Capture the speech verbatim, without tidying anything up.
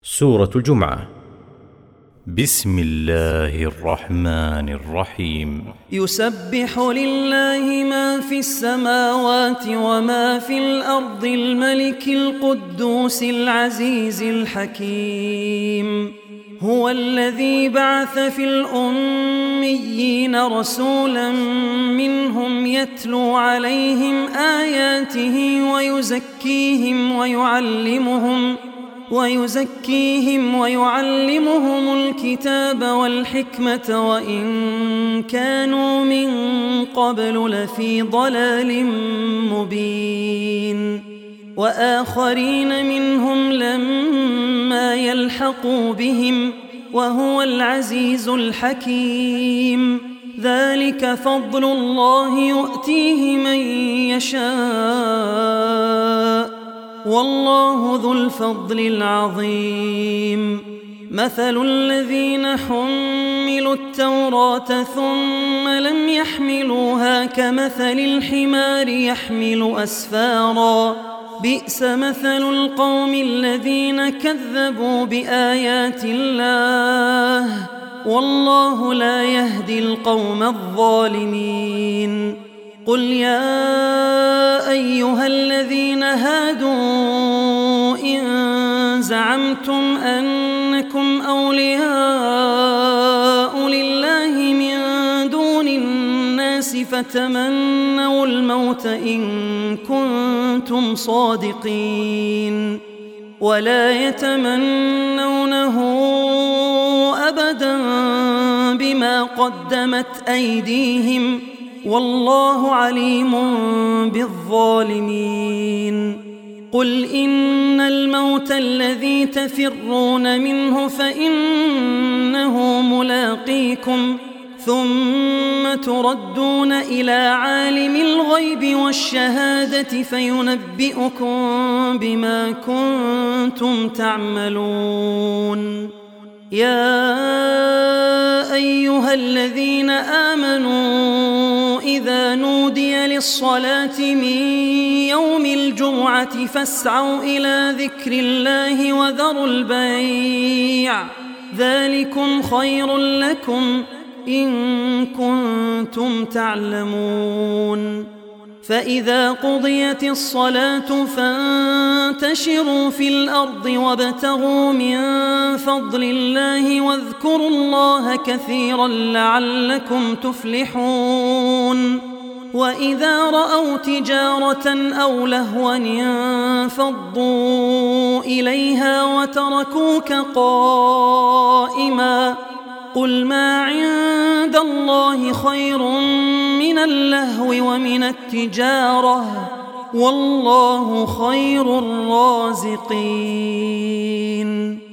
سورة الجمعة. بسم الله الرحمن الرحيم. يسبح لله ما في السماوات وما في الأرض الملك القدوس العزيز الحكيم. هو الذي بعث في الأميين رسولا منهم يتلو عليهم آياته ويزكيهم ويعلمهم ويزكيهم ويعلمهم الكتاب والحكمة وإن كانوا من قبل لفي ضلال مبين. وآخرين منهم لما يلحقوا بهم وهو العزيز الحكيم. ذلك فضل الله يؤتيه من يشاء والله ذو الفضل العظيم. مثل الذين حملوا التوراة ثم لم يحملوها كمثل الحمار يحمل أسفارا بئس مثل القوم الذين كذبوا بآيات الله والله لا يهدي القوم الظالمين. قل يا أيها الذين هادوا إن زعمتم أنكم أولياء لله من دون الناس فتمنوا الموت إن كنتم صادقين ولا يتمنونه أبدا بما قدمت أيديهم والله عليم بالظالمين. قل إن الموت الذي تفرون منه فإنه ملاقيكم ثم تردون إلى عالم الغيب والشهادة فينبئكم بما كنتم تعملون. يا أيها الذين آمنوا إذا نودي للصلاة من يوم الجمعة فاسعوا إلى ذكر الله وذروا البيع ذلكم خير لكم إن كنتم تعلمون. فإذا قضيت الصلاة فانتشروا في الأرض وابتغوا من فضل الله واذكروا الله كثيرا لعلكم تفلحون. وإذا رأوا تجارة أو لهوا انفضوا إليها وتركوك قائما قل ما عند الله خير من اللهو ومن التجارة والله خير الرازقين.